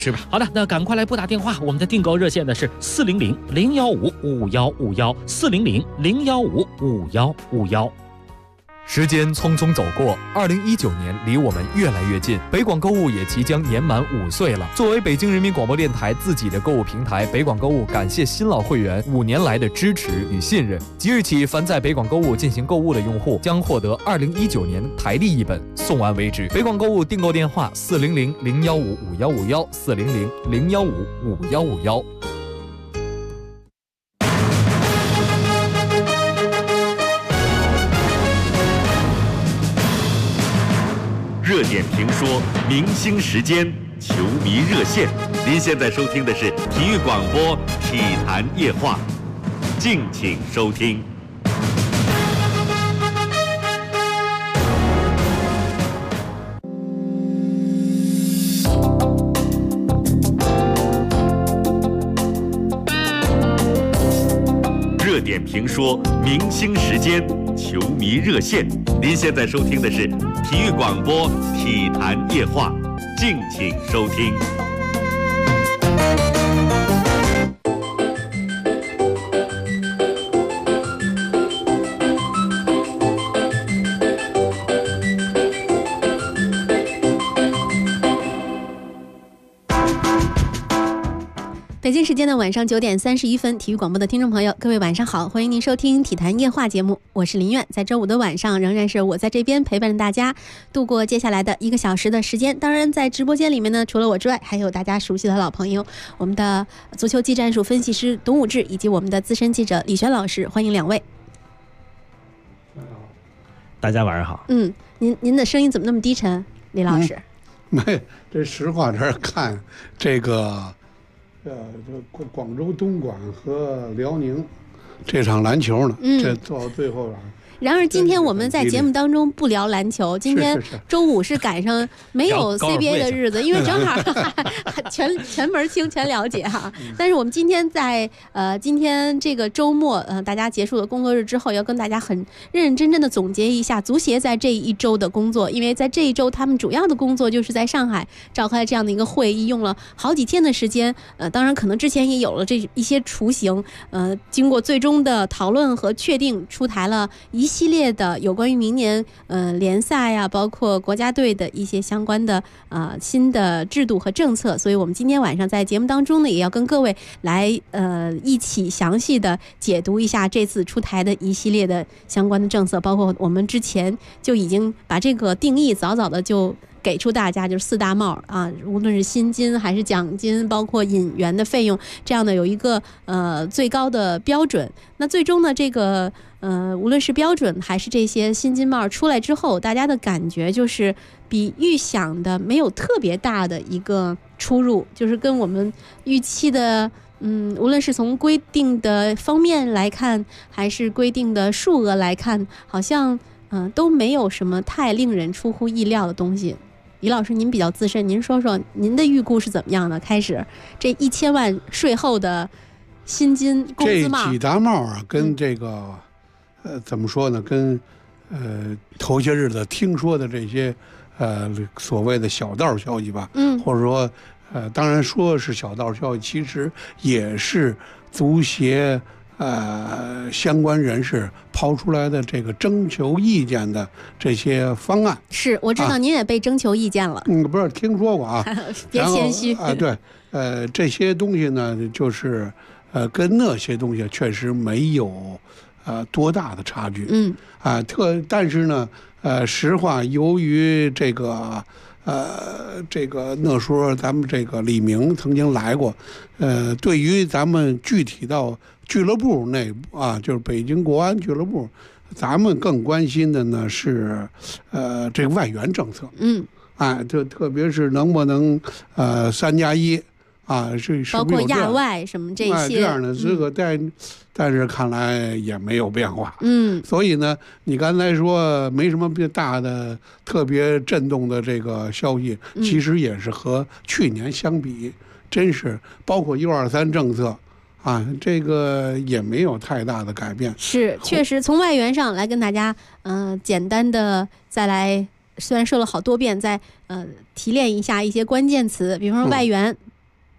是吧？好的，那赶快来拨打电话，我们的订购热线呢是400-015-5151，400-015-5151。 时间匆匆走过，2019年离我们越来越近，北广购物也即将年满5岁了。作为北京人民广播电台自己的购物平台，北广购物感谢新老会员5年来的支持与信任。即日起，凡在北广购物进行购物的用户将获得2019年台历一本，送完为止。北广购物订购电话400-015-5151，400-015-5151。 热点评说，明星时间，球迷热线。您现在收听的是体育广播体坛夜话，敬请收听。热点评说，明星时间，球迷热线。您现在收听的是体育广播体坛夜话，敬请收听。 北京时间的晚上9点31分，体育广播的听众朋友，各位晚上好，欢迎您收听体坛夜话节目，我是林苑。在周五的晚上，仍然是我在这边陪伴大家度过接下来的1个小时的时间。当然，在直播间里面呢，除了我之外，还有大家熟悉的老朋友，我们的足球技战术分析师董武志，以及我们的资深记者李璇老师，欢迎2位。 大家晚上好。 您的声音怎么那么低沉，李老师？ 没，这实话这看这个。这广州东莞和辽宁这场篮球呢，这做到最后然而今天我们在节目当中不聊篮球，今天周五是赶上没有 CBA 的日子，因为正好全门听全了解哈。但是我们今天在今天这个周末大家结束了工作日之后，要跟大家很认认真真的总结一下足协在这一周的工作，因为在这一周他们主要的工作就是在上海召开这样的一个会议，用了好几天的时间。当然可能之前也有了这一些雏形，经过最终的讨论和确定，出台了一系列的有关于明年联赛呀，包括国家队的一些相关的新的制度和政策。所以我们今天晚上在节目当中呢，也要跟各位来一起详细的解读一下这次出台的一系列的相关的政策，包括我们之前就已经把这个定义早早的就给出大家，就是4大帽啊，无论是薪金还是奖金，包括引援的费用，这样的有一个最高的标准。那最终呢，这个无论是标准还是这些薪金帽出来之后，大家的感觉就是比预想的没有特别大的一个出入，就是跟我们预期的无论是从规定的方面来看，还是规定的数额来看，好像都没有什么太令人出乎意料的东西。李老师，您比较资深，您说说您的预估是怎么样的？开始这1000万税后的薪金工资帽， 这几大帽啊，跟这个怎么说呢？跟头些日子听说的这些所谓的小道消息吧，或者说当然说是小道消息，其实也是足协相关人士抛出来的这个征求意见的这些方案。 是，我知道您也被征求意见了。 不是听说过啊， 别谦虚对，这些东西呢，就是跟那些东西确实没有多大的差距。但是呢，实话，由于这个那时候咱们这个李明曾经来过，对于咱们具体到俱乐部内部啊，就是北京国安俱乐部，咱们更关心的呢是这个外援政策。特别是能不能3+1啊，是包括亚外什么这些这样的这个但是看来也没有变化。所以呢，你刚才说没什么大的特别震动的这个消息，其实也是和去年相比，真是包括123政策啊，这个也没有太大的改变。 是，确实从外援上来跟大家简单的再来，虽然说了好多遍，再提炼一下一些关键词，比方说外援。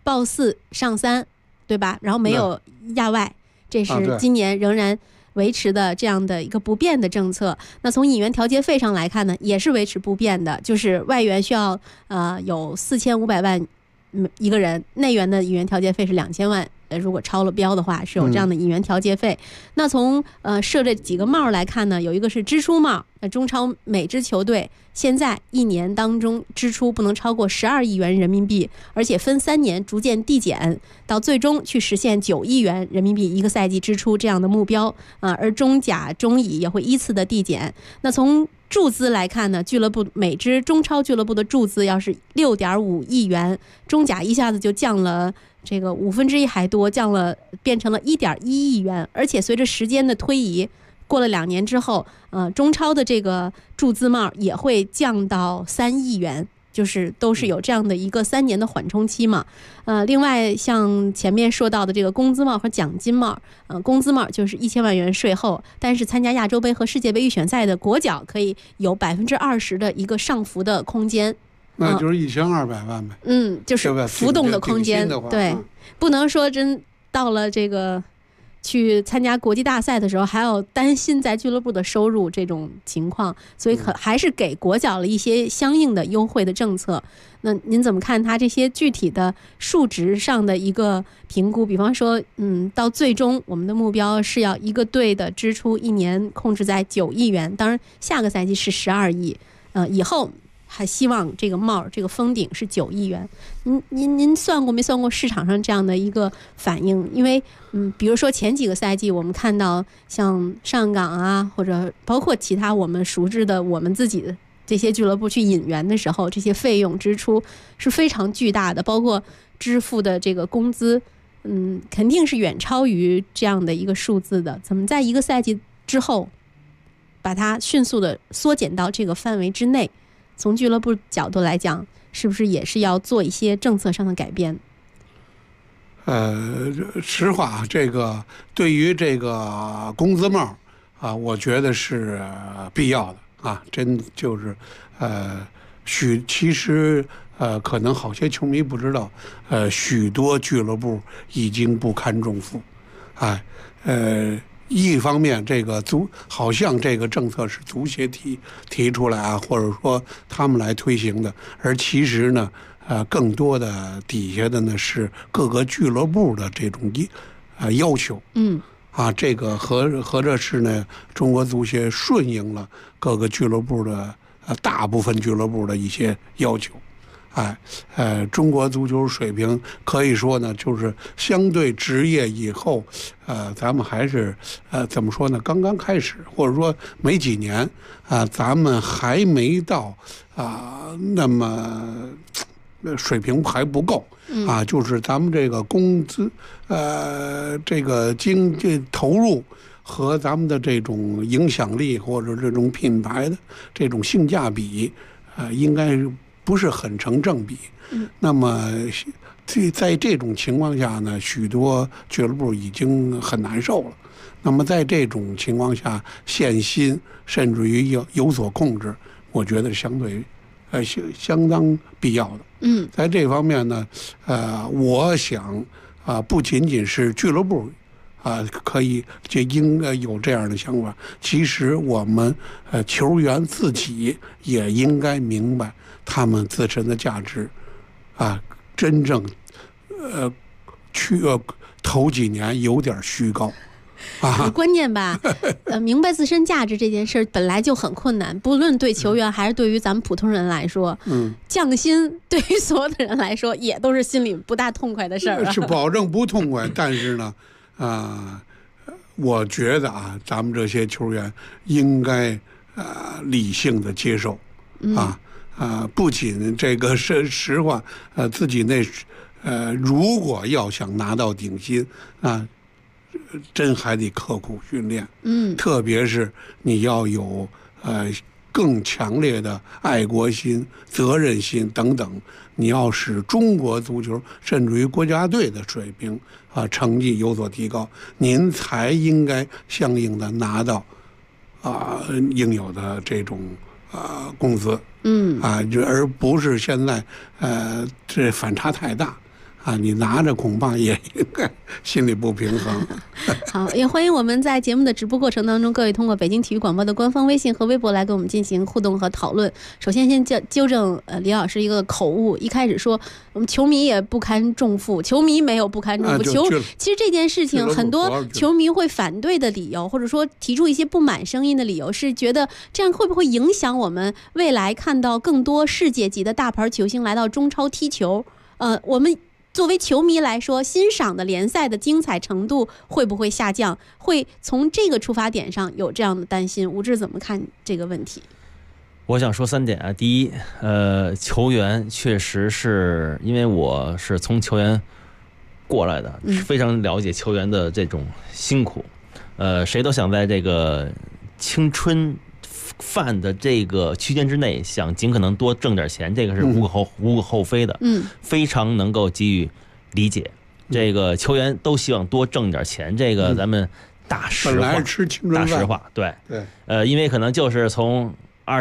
报4上3，对吧？然后没有亚外，这是今年仍然维持的这样的一个不变的政策。那从引援调节费上来看呢，也是维持不变的，就是外援需要有4500万一个人，内援的引援调节费是2000万。如果超了标的话，是有这样的引援调节费。那从设这几个帽来看呢，有一个是支出帽，中超每支球队现在1年当中支出不能超过12亿元人民币，而且分3年逐渐递减，到最终去实现9亿元人民币一个赛季支出这样的目标而中甲、中乙也会依次的递减。那从注资来看呢，俱乐部每支中超俱乐部的注资要是6.5亿元，中甲一下子就降了这个1/5还多，变成了1.1亿元，而且随着时间的推移，过了2年之后，中超的这个注资帽也会降到3亿元，就是都是有这样的一个3年的缓冲期嘛。另外像前面说到的这个工资帽和奖金帽，工资帽就是1000万元税后，但是参加亚洲杯和世界杯预选赛的国脚可以有20%的一个上浮的空间。 那就是1200万呗。 就是浮动的空间。对，不能说真到了这个去参加国际大赛的时候还要担心在俱乐部的收入这种情况，所以还是给国脚了一些相应的优惠的政策。那您怎么看他这些具体的数值上的一个评估？比方说到最终我们的目标是要一个队的支出1年控制在9亿元，当然下个赛季是12亿，以后还希望这个帽这个封顶是9亿元。您算过没算过市场上这样的一个反应？因为比如说前几个赛季我们看到像上港啊，或者包括其他我们熟知的我们自己的这些俱乐部去引援的时候，这些费用支出是非常巨大的，包括支付的这个工资肯定是远超于这样的一个数字的。怎么在一个赛季之后把它迅速的缩减到这个范围之内？从俱乐部角度来讲，是不是也是要做一些政策上的改变？ 实话，这个对于这个工资帽我觉得是必要的真就是其实可能好些球迷不知道，许多俱乐部已经不堪重负，一方面这个好像这个政策是足协提出来或者说他们来推行的，而其实呢更多的底下的呢是各个俱乐部的这种要求。这个合着是呢中国足协顺应了各个俱乐部的大部分俱乐部的一些要求。中国足球水平可以说呢，就是相对职业以后，咱们还是怎么说呢？刚刚开始，或者说没几年咱们还没到那么水平还不够就是咱们这个工资这个经济投入和咱们的这种影响力或者这种品牌的这种性价比应该不是很成正比。那么在这种情况下呢，许多俱乐部已经很难受了。那么在这种情况下，限薪甚至于有所控制，我觉得相对相当必要的。在这方面呢，我想不仅仅是俱乐部可以就应该有这样的想法，其实我们球员自己也应该明白他们自身的价值真正头几年有点虚高关键吧明白自身价值这件事本来就很困难，不论对球员还是对于咱们普通人来说降薪对于所有的人来说也都是心里不大痛快的事儿是保证不痛快但是呢我觉得咱们这些球员应该理性的接受不仅这个是实话自己如果要想拿到顶薪真还得刻苦训练特别是你要有更强烈的爱国心、责任心等等，你要使中国足球甚至于国家队的水平成绩有所提高，您才应该相应的拿到应有的这种工资而不是现在这反差太大你拿着恐怕也应该心里不平衡。 好，也欢迎我们在节目的直播过程当中，各位通过北京体育广播的官方微信和微博来跟我们进行互动和讨论。首先纠正李老师一个口误，一开始说我们球迷也不堪重负，球迷没有不堪重负，其实这件事情很多球迷会反对的理由，或者说提出一些不满声音的理由，是觉得这样会不会影响我们未来看到更多世界级的大牌球星来到中超踢球？我们作为球迷来说，欣赏的联赛的精彩程度会不会下降？会从这个出发点上有这样的担心。吴志怎么看这个问题？ 我想说3点啊。第一，球员确实是因为我是从球员过来的，非常了解球员的这种辛苦。谁都想在这个青春饭的这个区间之内，想尽可能多挣点钱，这个是无可厚非的，非常能够给予理解。这个球员都希望多挣点钱，这个咱们大实话， 本来吃青春饭， 大实话，对，因为可能就是从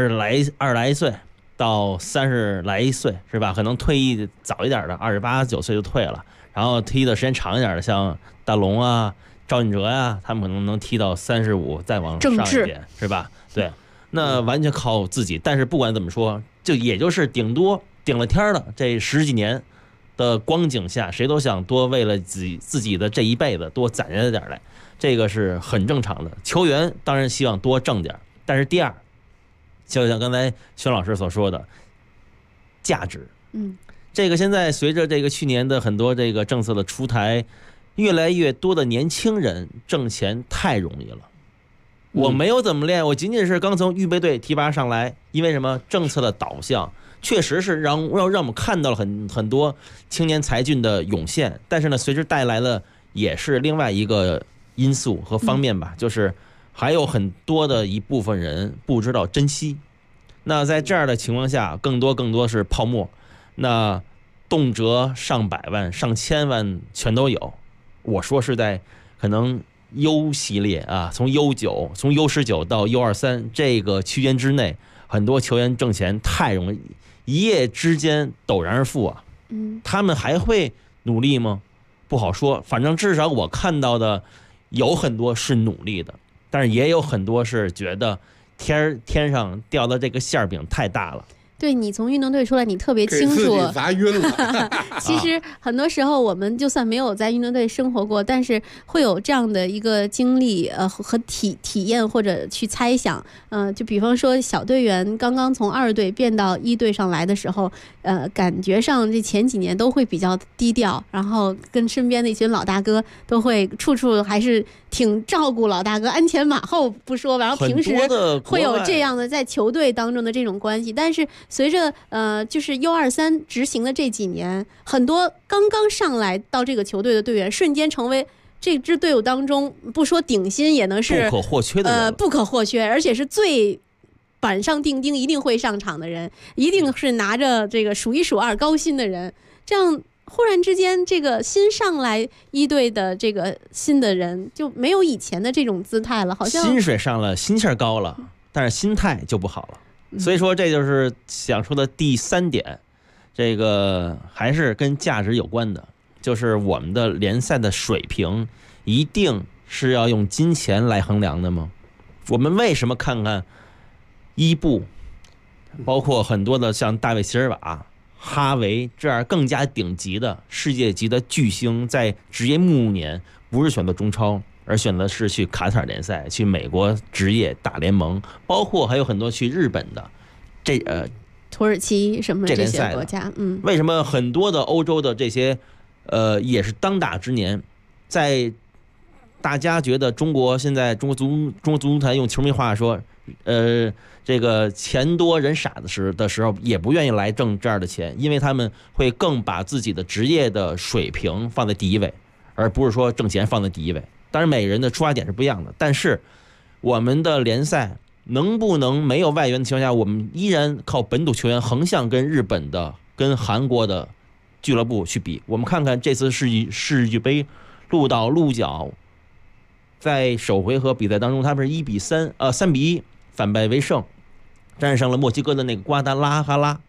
20来岁到30来岁，是吧？可能退役早一点的28、29岁就退了，然后踢的时间长一点的，像大龙啊、赵俊哲啊，他们可能能踢到35再往上一点，是吧？对。那完全靠自己，但是不管怎么说，就也就是顶了天了。这10几年的光景下，谁都想多为了自己的这一辈子多攒下点来，这个是很正常的。球员当然希望多挣点，但是第二，就像刚才轩老师所说的，价值，这个现在随着这个去年的很多这个政策的出台，越来越多的年轻人挣钱太容易了。我没有怎么练，我仅仅是刚从预备队提拔上来，因为什么？政策的导向确实是让我们看到了很多青年才俊的涌现，但是呢，随之带来了也是另外一个因素和方面吧，就是还有很多的一部分人不知道珍惜。那在这样的情况下，更多是泡沫，那动辄上百万、上千万全都有。我说是在可能U 系列啊，从 U9、从 U19到 U23这个区间之内，很多球员挣钱太容易，一夜之间陡然而富啊。他们还会努力吗？不好说。反正至少我看到的有很多是努力的，但是也有很多是觉得天上掉的这个馅饼太大了。 对，你从运动队出来，你特别清楚，给自己砸晕了。 其实很多时候我们就算没有在运动队生活过，但是会有这样的一个经历和体验或者去猜想。就比方说小队员刚刚从2队变到1队上来的时候，感觉上这前几年都会比较低调，然后跟身边的一群老大哥都会处处还是挺照顾老大哥，鞍前马后不说，然后平时会有这样的在球队当中的这种关系。但是随着就是 U23 执行的这几年，很多刚刚上来到这个球队的队员瞬间成为这支队伍当中不说顶薪也能是不可或缺的不可或缺，而且是最板上钉钉一定会上场的人，一定是拿着这个数1数2高薪的人。这样忽然之间，这个新上来1队的这个新的人就没有以前的这种姿态了，好像薪水上了，心气儿高了，但是心态就不好了。所以说这就是想说的第3点，这个还是跟价值有关的，就是我们的联赛的水平一定是要用金钱来衡量的吗？我们为什么看看伊布，包括很多的像大卫席尔瓦、哈维这样更加顶级的世界级的巨星，在职业暮年不是选择中超，而选择是去卡塔尔联赛、去美国职业大联盟，包括还有很多去日本的土耳其什么这些国家。 为什么很多的欧洲的这些也是当打之年，在大家觉得中国现在中国足坛用球迷话说，这个钱多人傻的时候，也不愿意来挣这样的钱，因为他们会更把自己的职业的水平放在第一位，而不是说挣钱放在第一位。当然每个人的出发点是不一样的，但是我们的联赛能不能没有外援的情况下，我们依然靠本土球员横向跟日本的、跟韩国的俱乐部去比？我们看看这次世俱杯，鹿角在首回合比赛当中，他们是3比1反败为胜，战胜了墨西哥的那个瓜达拉哈拉，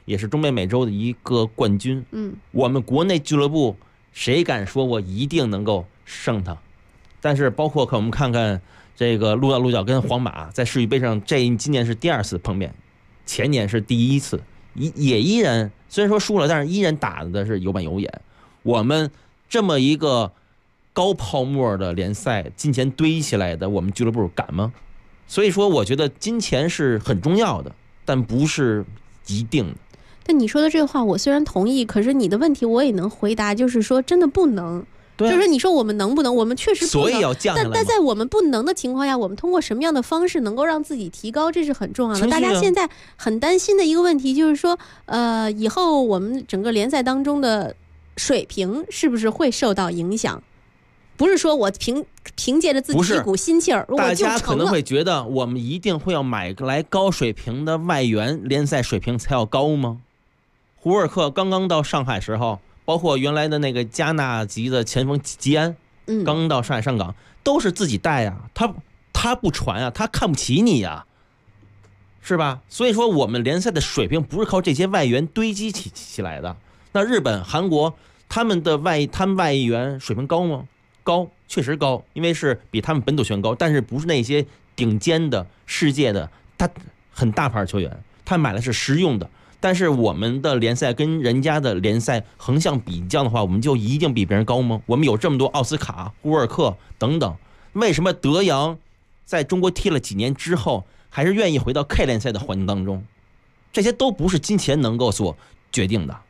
也是中北美洲的一个冠军。我们国内俱乐部谁敢说我一定能够胜他？但是包括我们看看这个鹿角跟皇马在世俱杯上，今年是第2次碰面，前年是第1次，也依然虽然说输了，但是依然打的是有板有眼。我们这么一个高泡沫的联赛，金钱堆起来的，我们俱乐部敢吗？所以说，我觉得金钱是很重要的，但不是一定的。 但你说的这个话，我虽然同意，可是你的问题我也能回答，就是说真的不能。 对， 就是你说我们能不能？我们确实不能， 所以要降下来。 但在我们不能的情况下，我们通过什么样的方式能够让自己提高，这是很重要的。大家现在很担心的一个问题就是说，以后我们整个联赛当中的水平是不是会受到影响？不是说我凭借着自己一股心气儿， 大家可能会觉得我们一定会要买来高水平的外援，联赛水平才要高吗？胡尔克刚刚到上海时候，包括原来的那个加纳籍的前锋吉安，刚到上海上港，都是自己带啊，他不传啊，他看不起你啊，是吧？所以说我们联赛的水平不是靠这些外援堆积起来的。那日本、韩国他们外援水平高吗？高，确实高，因为是比他们本土球员高，但是不是那些顶尖的世界的他很大牌球员，他买的是实用的。但是我们的联赛跟人家的联赛横向比较的话，我们就一定比别人高吗？我们有这么多奥斯卡、胡尔克等等，为什么德阳在中国踢了几年之后，还是愿意回到 K 联赛的环境当中？这些都不是金钱能够所决定的。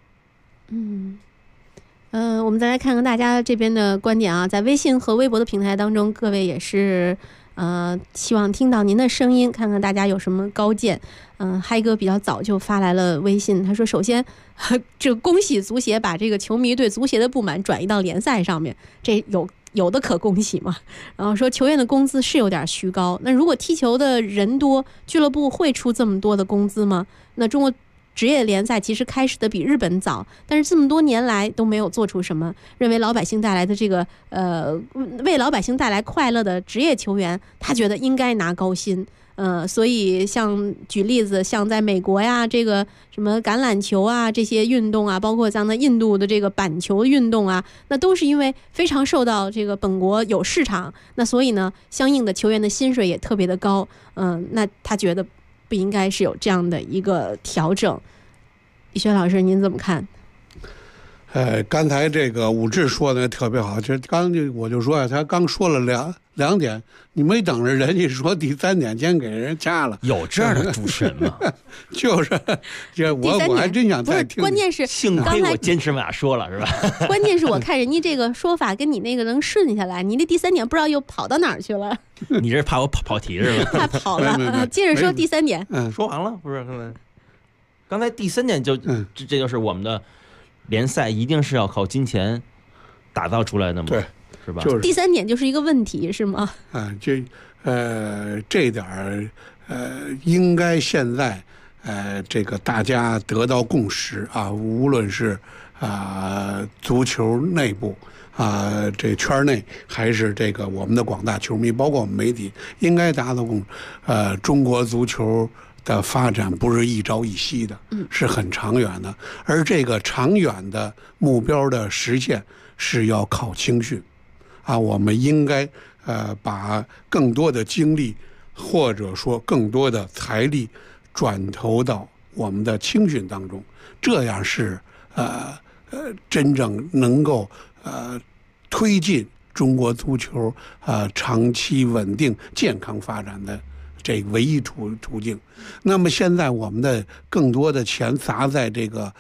我们再来看看大家这边的观点啊，在微信和微博的平台当中，各位也是希望听到您的声音，看看大家有什么高见。嗨哥比较早就发来了微信，他说首先这恭喜足协把这个球迷对足协的不满转移到联赛上面，这有的可恭喜嘛。然后说球员的工资是有点虚高，那如果踢球的人多，俱乐部会出这么多的工资吗？那中国职业联赛其实开始的比日本早，但是这么多年来都没有做出什么认为老百姓带来的这个为老百姓带来快乐的职业球员，他觉得应该拿高薪。所以像举例子，像在美国呀，这个什么橄榄球啊这些运动啊，包括像在印度的这个板球运动啊，那都是因为非常受到这个本国有市场，那所以呢，相应的球员的薪水也特别的高。那他觉得不应该是有这样的一个调整。李轩老师您怎么看？ 刚才这个武志说的特别好，我就说他刚说了两点，你没等着人家说第3点，先给人掐了。 有这样的主持人吗？ 就是这我还真想再听。 关键是幸亏我坚持把说了，是吧？ 关键是我看人家这个说法跟你那个能顺下来，你这第3点不知道又跑到哪儿去了。 你这怕我跑题是吧？ 怕跑了。接着说第3点。 说完了不是？刚才第3点这就是我们的联赛一定是要靠金钱打造出来的嘛？ 对， 是吧？ 就是第3点就是一个问题，是吗？ 这点应该现在这个大家得到共识啊，无论是足球内部这圈内，还是这个我们的广大球迷，包括我们媒体，应该达到共识。中国足球的发展不是一朝一夕的，是很长远的，而这个长远的目标的实现是要靠青训我们应该把更多的精力或者说更多的财力转投到我们的青训当中，这样是真正能够推进中国足球长期稳定健康发展的这唯一途径。那么现在我们的更多的钱砸在这个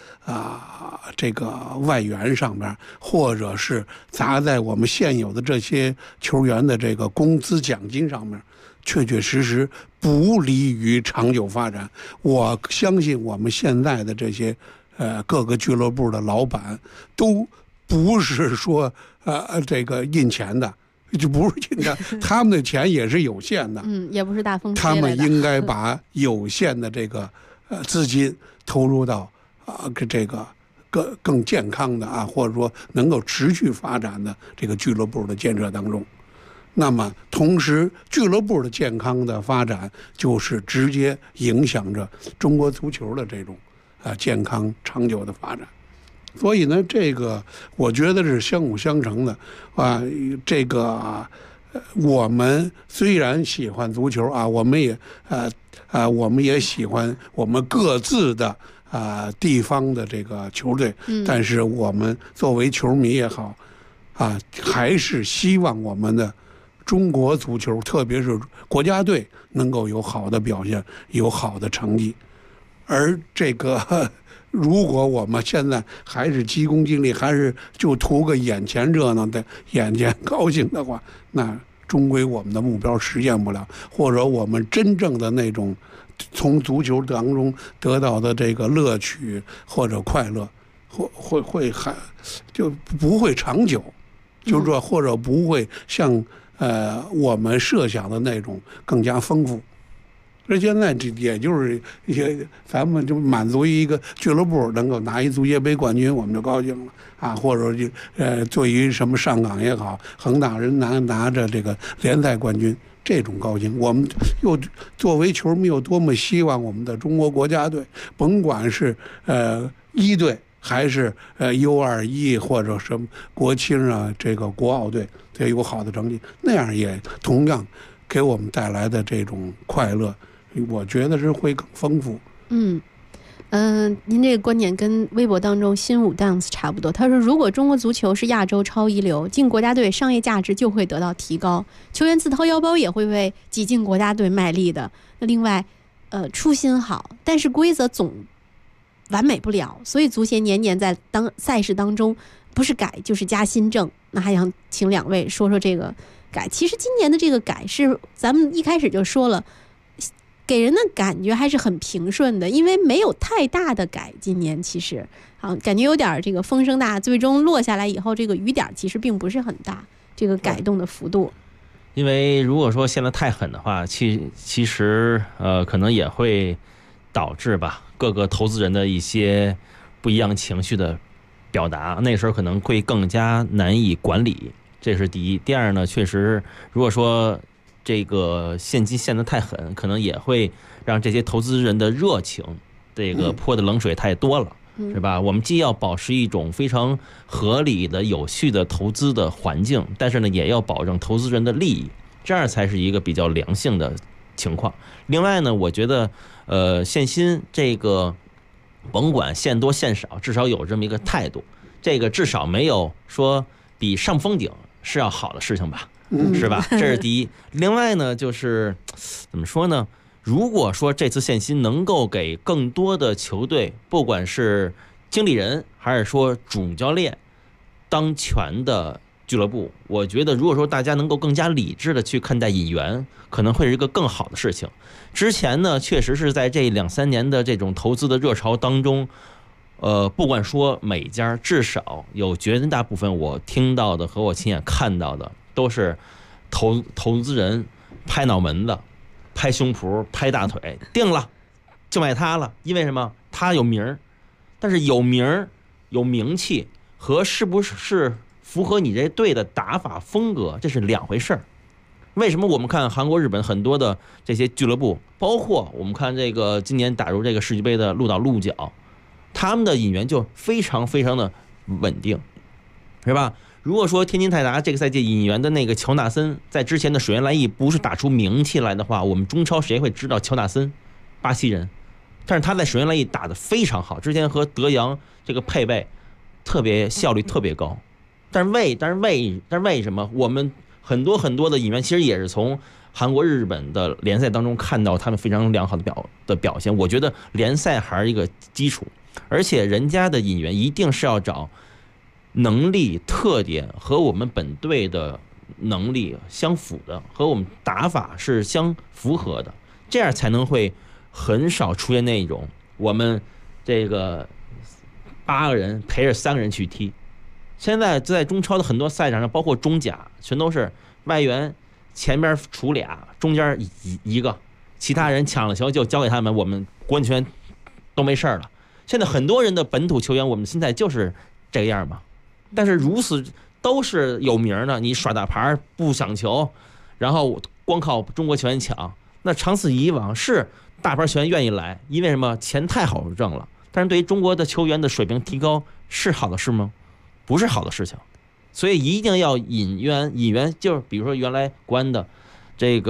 外援上面，或者是砸在我们现有的这些球员的这个工资奖金上面，确确实实不利于长久发展。我相信我们现在的这些各个俱乐部的老板都不是说这个印钱的，就不是印的，他们的钱也是有限的， 也不是大风吹他来的。 们应该把有限的这个资金投入到这个更健康的或者说能够持续发展的这个俱乐部的建设当中。那么同时俱乐部的健康的发展就是直接影响着中国足球的这种健康长久的发展。所以呢，这个我觉得是相辅相成的啊。这个我们虽然喜欢足球啊，我们也喜欢我们各自的地方的这个球队，但是我们作为球迷也好还是希望我们的中国足球，特别是国家队能够有好的表现，有好的成绩。而这个如果我们现在还是急功近利，还是就图个眼前热闹的、眼前高兴的话，那终归我们的目标实现不了，或者我们真正的那种从足球当中得到的这个乐趣或者快乐，就不会长久，就是说或者不会像我们设想的那种更加丰富。而现在这也就是咱们就满足于一个俱乐部能够拿一足协杯冠军，我们就高兴了或者对于什么上港也好，恒大人拿着这个联赛冠军，这种高兴。我们又作为球迷又多么希望我们的中国国家队，甭管是一队还是U21或者什么国青这个国奥队，得有好的成绩，那样也同样给我们带来的这种快乐，我觉得是会更丰富。 您这个观点跟微博当中新武 dance 差不多。他说，如果中国足球是亚洲超一流，进国家队商业价值就会得到提高，球员自掏腰包也会为挤进国家队卖力的。那另外，初心好，但是规则总完美不了，所以足协年年在赛事当中不是改就是加新政。那还想请两位说说这个改。其实今年的这个改是咱们一开始就说了，给人的感觉还是很平顺的，因为没有太大的改。今年其实感觉有点这个风声大，最终落下来以后，这个雨点其实并不是很大，这个改动的幅度。 因为如果说现在太狠的话，其实可能也会导致吧各个投资人的一些不一样情绪的表达，那时候可能会更加难以管理，这是第一。第二呢，确实如果说这个现金陷得太狠，可能也会让这些投资人的热情这个泼的冷水太多了，是吧？我们既要保持一种非常合理的有序的投资的环境，但是呢也要保证投资人的利益，这样才是一个比较良性的情况。另外呢，我觉得限薪这个甭管限多限少，至少有这么一个态度，这个至少没有说比上封顶是要好的事情吧，是吧？这是第一。另外呢，就是怎么说呢？如果说这次限薪能够给更多的球队，不管是经理人还是说主教练当权的俱乐部，我觉得如果说大家能够更加理智的去看待引援，可能会是一个更好的事情。之前呢，确实是在这2-3年的这种投资的热潮当中，不管说每家，至少有绝大部分我听到的和我亲眼看到的，都是投资人拍脑门子、拍胸脯、拍大腿，定了就买他了。因为什么？他有名儿。但是有名儿、有名气和是不是符合你这队的打法风格，这是两回事儿。为什么我们看韩国、日本很多的这些俱乐部，包括我们看这个今年打入这个世界杯的鹿岛鹿角，他们的引援就非常非常的稳定，是吧？如果说天津泰达这个赛季引援的那个乔纳森在之前的水原来义不是打出名气来的话，我们中超谁会知道乔纳森，巴西人？但是他在水原来义打得非常好，之前和德阳这个配备特别效率特别高。但是为什么我们很多的引援其实也是从韩国、日本的联赛当中看到他们非常良好的表现？我觉得联赛还是一个基础，而且人家的引援一定是要找能力特点和我们本队的能力相符的，和我们打法是相符合的，这样才能会很少出现那种我们这个8个人陪着3个人去踢。现在在中超的很多赛场上，包括中甲，全都是外援前边杵俩，中间一个，其他人抢了球就交给他们，我们国安球员都没事了。现在很多人的本土球员，我们现在就是这个样嘛。但是如此都是有名的，你耍大牌不抢球，然后光靠中国球员抢，那长此以往是大牌球员愿意来，因为什么？钱太好挣了。 但是对于中国的球员的水平提高是好的事吗？不是好的事情。所以一定要引援，就是比如说原来国安的这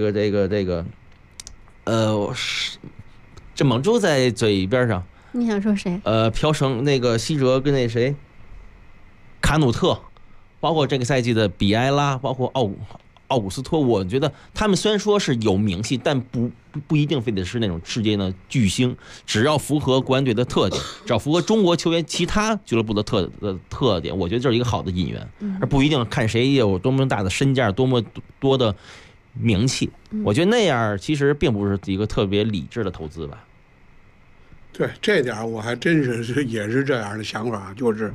猛猪在嘴边上。 你想说谁？ 朴成那个西哲跟那谁卡努特，包括这个赛季的比埃拉，包括奥古斯托，我觉得他们虽然说是有名气，但不一定非得是那种世界的巨星，只要符合国安队的特点，只要符合中国球员其他俱乐部的特点，我觉得这是一个好的引援，而不一定看谁有多么大的身价，多么多的名气。我觉得那样其实并不是一个特别理智的投资吧。 对，这点我还真是也是这样的想法，就是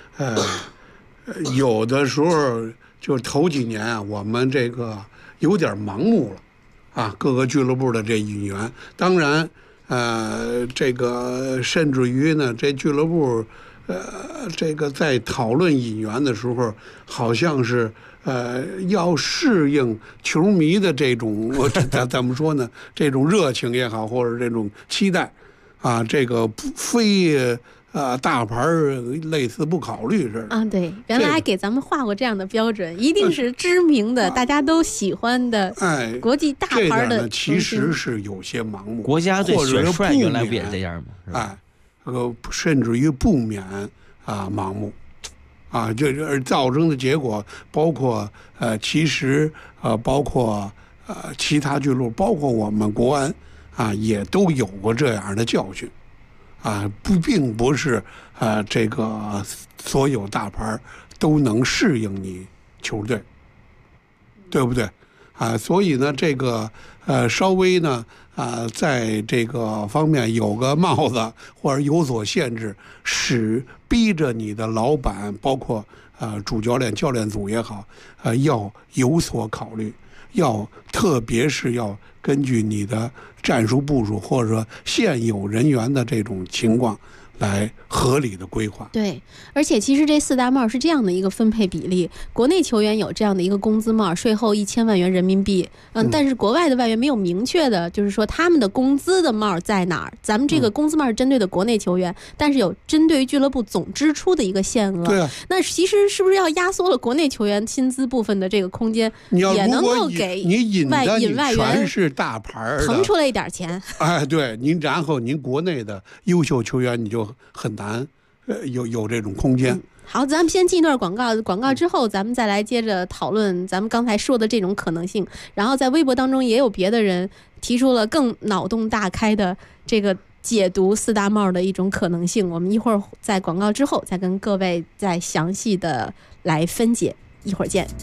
有的时候就头几年啊，我们这个有点盲目了啊，各个俱乐部的这引援，当然这个甚至于呢，这俱乐部这个在讨论引援的时候，好像是要适应球迷的这种怎么说呢，这种热情也好，或者这种期待啊，这个非大牌类似不考虑似的啊。 对，原来还给咱们画过这样的标准，一定是知名的、大家都喜欢的国际大牌的。 其实是有些盲目。 国家队选帅原来不也这样吗？ 甚至于不免盲目啊，这造成的结果，包括其实包括其他俱乐部，包括我们国安也都有过这样的教训。并不是这个所有大牌都能适应你球队，对不对？所以呢，这个稍微呢在这个方面有个帽子或者有所限制，逼着你的老板，包括主教练、教练组也好，要有所考虑，特别是要根据你的战术部署或者现有人员的这种情况来合理的规划。 对，而且其实这4大帽是这样的一个分配比例，国内球员有这样的一个工资帽，税后1000万元人民币，但是国外的外援没有明确的，就是说他们的工资的帽在哪儿。咱们这个工资帽是针对的国内球员，但是有针对于俱乐部总支出的一个限额。 对啊， 那其实是不是要压缩了国内球员薪资部分的这个空间，也能够给外援全是大牌腾出来一点钱？ 对，然后您国内的优秀球员你就很难有这种空间。 好，咱们先进一段广告，广告之后咱们再来接着讨论咱们刚才说的这种可能性。然后在微博当中也有别的人提出了更脑洞大开的这个解读4大帽的一种可能性，我们一会儿在广告之后再跟各位再详细的来分解，一会儿见。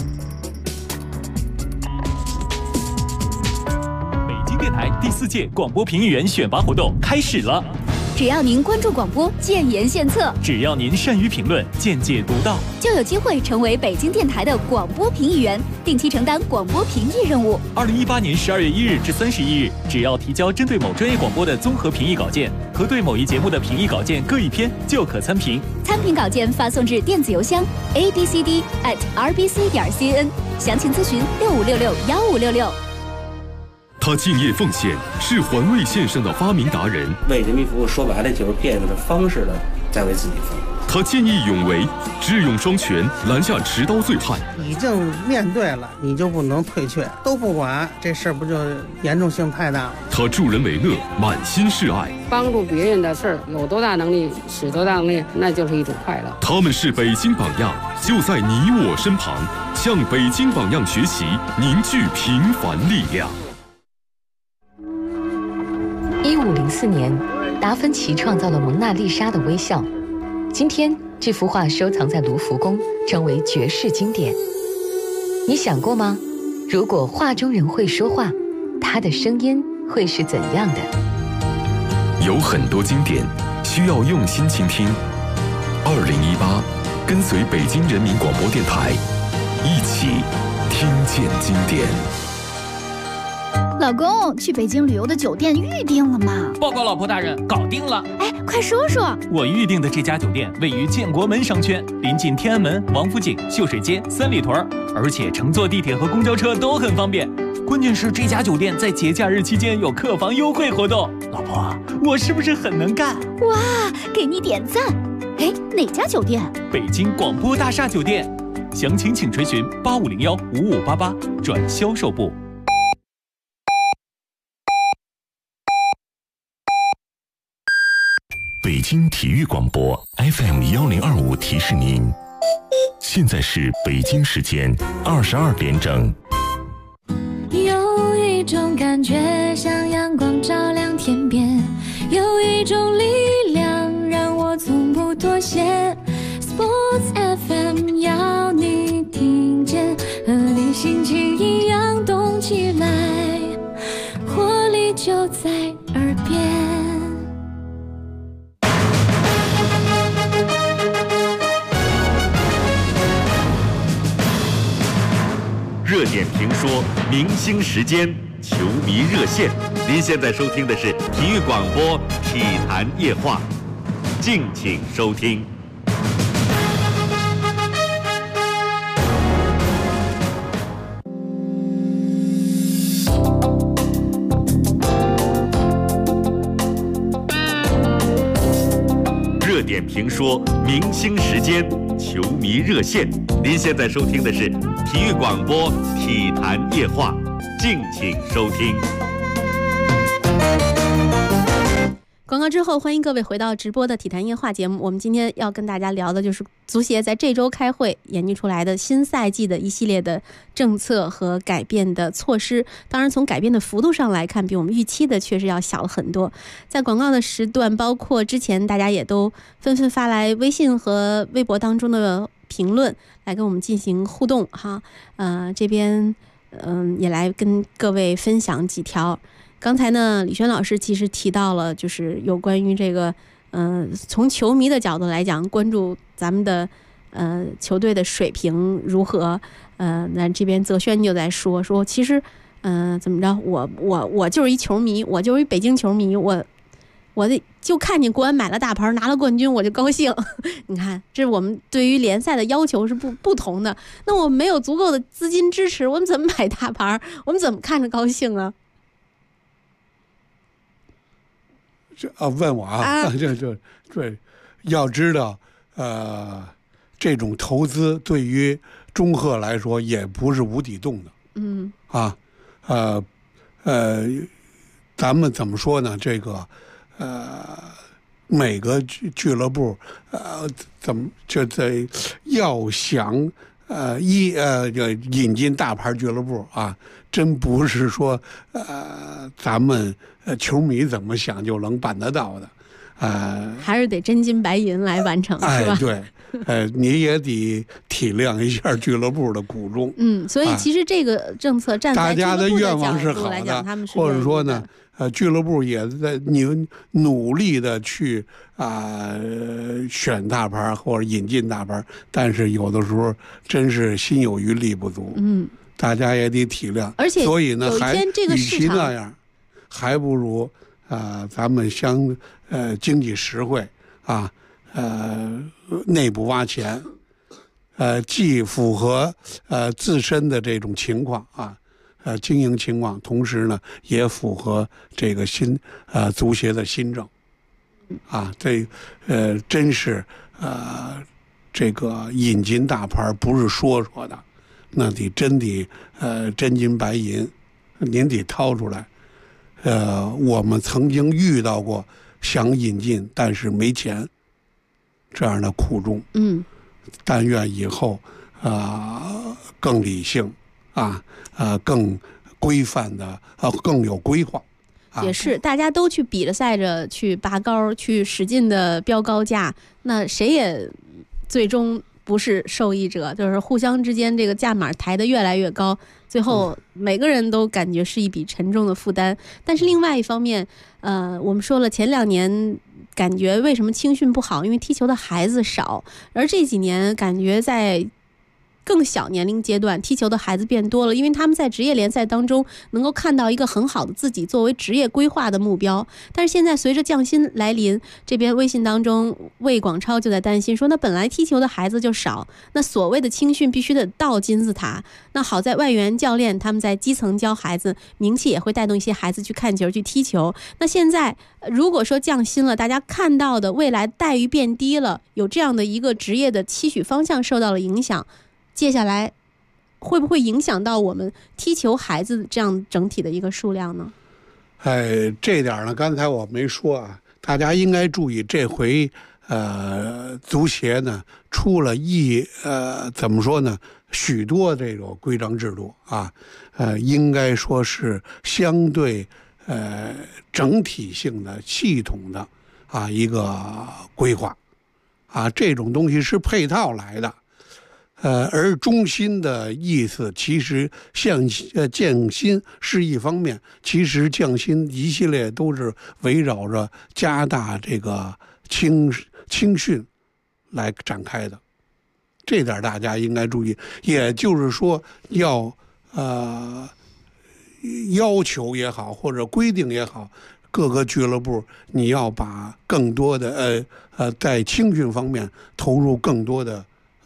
北京电台第4届广播评议员选拔活动开始了。 只要您关注广播，建言献策； 只要您善于评论，见解独到， 就有机会成为北京电台的广播评议员，定期承担广播评议任务。 2018年12月1日至31日，只要提交针对某专业广播的综合评议稿件和对某一节目的评议稿件各1篇，就可参评。 参评稿件发送至电子邮箱 abcd@rbc.cn， 详情咨询65661566。 他敬业奉献，是环卫线上的发明达人。 为人民服务，说白了就是变着方式的在为自己服务。 他见义勇为，智勇双全，拦下持刀醉汉。 已经面对了，你就不能退却，都不管，这事儿不就严重性太大了？ 他助人为乐，满心是爱。 帮助别人的事儿，有多大能力使多大能力，那就是一种快乐。 他们是北京榜样，就在你我身旁，向北京榜样学习，凝聚平凡力量。 1504年，达芬奇创造了蒙娜丽莎的微笑。今天，这幅画收藏在卢浮宫，成为绝世经典。你想过吗？如果画中人会说话，他的声音会是怎样的？ 有很多经典需要用心倾听。2018，跟随北京人民广播电台，一起听见经典。 老公，去北京旅游的酒店预定了吗？ 报告老婆大人，搞定了。 哎，快说说。 我预定的这家酒店位于建国门商圈，临近天安门、王府井、秀水街、三里屯，而且乘坐地铁和公交车都很方便。 关键是这家酒店在节假日期间有客房优惠活动。老婆，我是不是很能干？ 哇，给你点赞！哎，哪家酒店？ 北京广播大厦酒店。详情请垂询8501-5588转销售部。 北京体育广播 FM1025提示您，现在是北京时间22点整。 有一种感觉像阳光照亮天边，有一种力量让我从不妥协。Sports FM 要你听见，和你心情一样动起来，活力就在耳边。 热点评说，明星时间，球迷热线。您现在收听的是体育广播体坛夜话，敬请收听。热点评说，明星时间，球迷热线。您现在收听的是体育广播体坛夜话，敬请收听。 广告之后，欢迎各位回到直播的体坛夜话节目。我们今天要跟大家聊的就是足协在这周开会研拟出来的新赛季的一系列的政策和改变的措施。当然，从改变的幅度上来看，比我们预期的确实要小了很多。在广告的时段，包括之前大家也都纷纷发来微信和微博当中的评论来跟我们进行互动哈。这边也来跟各位分享几条。刚才呢，李轩老师其实提到了，就是有关于这个，从球迷的角度来讲，关注咱们的球队的水平如何。那这边泽轩就在说，其实，怎么着，我就是一球迷，我就是一北京球迷，我就看见国安买了大牌，拿了冠军，我就高兴。你看，这是我们对于联赛的要求是不同的。那我们没有足够的资金支持，我们怎么买大牌？我们怎么看着高兴啊？ 问我啊，这，要知道，这种投资对于中赫来说也不是无底洞的。咱们怎么说呢？这个，每个俱乐部，怎么就得要想引进大牌俱乐部啊，真不是说咱们球迷怎么想就能办得到的， 还是得真金白银来完成，是吧？ 对，你也得体谅一下俱乐部的苦衷。 所以其实这个政策站在大家的愿望是好的，或者说呢，俱乐部也在努力的去选大牌或者引进大牌，但是有的时候真是心有余力不足。大家也得体谅。 而且所以呢，与其那样，还不如咱们经济实惠内部挖钱，既符合自身的这种情况经营情况，同时呢也符合这个足协的新政这真是这个引进大牌不是说的，那得真金白银，您得掏出来。我们曾经遇到过想引进但是没钱这样的苦衷。但愿以后更理性更规范的更有规划。 也是大家都去比着赛着去拔高，去使劲的标高价，那谁也最终不是受益者，就是互相之间这个价码抬得越来越高，最后每个人都感觉是一笔沉重的负担。但是另外一方面，我们说了前2年感觉为什么青训不好，因为踢球的孩子少，而这几年感觉在更小年龄阶段踢球的孩子变多了，因为他们在职业联赛当中能够看到一个很好的自己作为职业规划的目标。但是现在随着降薪来临，这边微信当中魏广超就在担心说，那本来踢球的孩子就少，那所谓的青训必须得到金字塔，那好在外援教练他们在基层教孩子，名气也会带动一些孩子去看球去踢球。那现在如果说降薪了，大家看到的未来待遇变低了，有这样的一个职业的期许方向受到了影响，接下来会不会影响到我们踢球孩子这样整体的一个数量呢？ 这点呢，刚才我没说啊，大家应该注意，这回足协呢出了怎么说呢，许多这个规章制度啊，应该说是相对整体性的、系统的啊一个规划啊，这种东西是配套来的。而中心的意思其实降薪是一方面，其实降薪一系列都是围绕着加大这个青训来展开的，这点大家应该注意。也就是说，要求也好，或者规定也好，各个俱乐部你要把更多的在青训方面投入更多的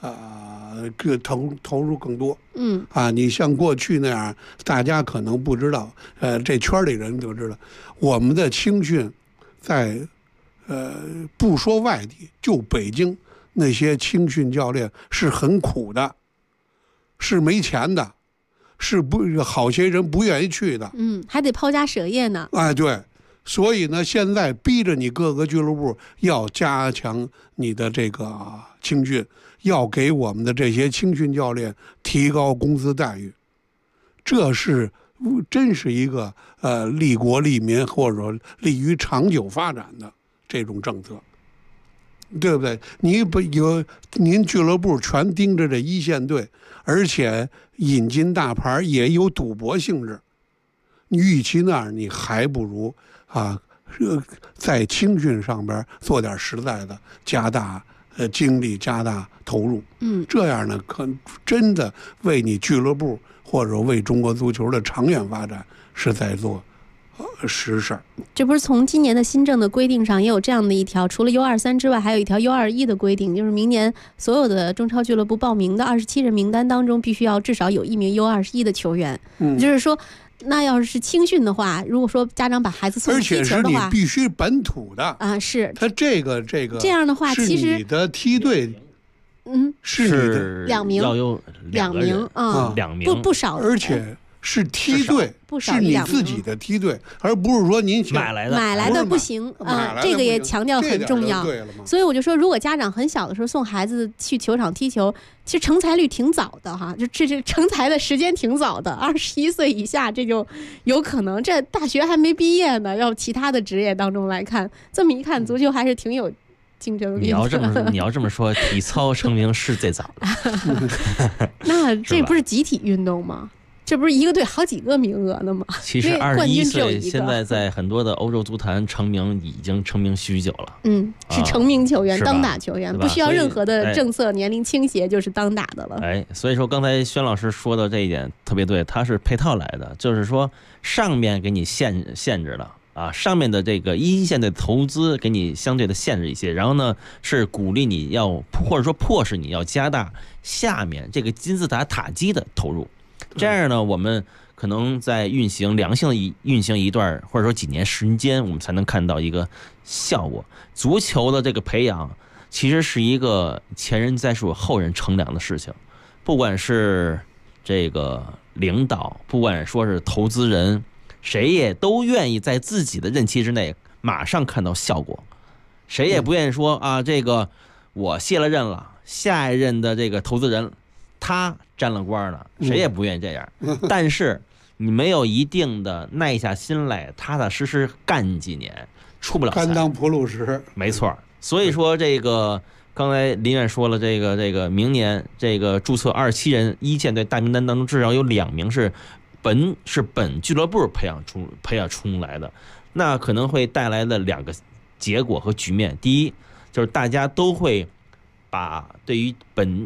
投入更多，你像过去那样，大家可能不知道，这圈里人都知道，我们的青训在不说外地，就北京那些青训教练是很苦的，是没钱的，是好些人不愿意去的， 还得抛家舍业呢。 对，所以呢，现在逼着你各个俱乐部要加强你的这个青训。要给我们的这些青训教练提高工资待遇，这是真是一个利国利民或者利于长久发展的这种政策，对不对？您俱乐部全盯着这一线队，而且引进大牌也有赌博性质，与其那样，你还不如在青训上边做点实在的，加大精力，加大投入，这样呢，可真的为你俱乐部或者为中国足球的长远发展是在做实事。 这不是从今年的新政的规定上也有这样的一条，除了 U23 之外，还有一条 U21 的规定，就是明年所有的中超俱乐部报名的27人名单当中，必须要至少有1名 U21 的球员。就是说，那要是青训的话，如果说家长把孩子送踢球的话， 而且是你必须本土的是他这样的话，其实你的梯队，是你的 2名， 要有2名，2名不少， 而且是梯队，是你自己的梯队，而不是说您买来的不行这个也强调很重要。所以我就说，如果家长很小的时候送孩子去球场踢球，其实成才率挺早的哈，就这成才的时间挺早的，21岁以下这就有可能，这大学还没毕业呢，要其他的职业当中来看，这么一看，足球还是挺有竞争力。 你要这么说，体操成名是最早的。 那这不是集体运动吗？这不是一个队好几个名额呢吗？ 其实21岁现在在很多的欧洲足坛成名已经成名许久了。 是成名球员，当打球员，不需要任何的政策年龄倾斜，就是当打的了。 所以说刚才轩老师说的这一点特别对，它是配套来的，就是说上面给你限制了啊，上面的这个一线的投资给你相对的限制一些，然后呢是鼓励你要或者说迫使你要加大下面这个金字塔塔基的投入。这样呢，我们可能在良性的运行一段或者说几年时间，我们才能看到一个效果。足球的这个培养其实是一个前人栽树后人乘凉的事情，不管是这个领导，不管说是投资人，谁也都愿意在自己的任期之内马上看到效果，谁也不愿意说这个我卸了任了，下一任的这个投资人他沾了光了，谁也不愿意这样。但是你没有一定的耐下心来，踏踏实实干几年，出不了赛。 甘当铺路石， 没错。所以说这个刚才林院说了，这个明年这个注册27人一线队大名单当中，至少有2名是本俱乐部培养出来的，那可能会带来的2个结果和局面。第一，就是大家都会把对于本土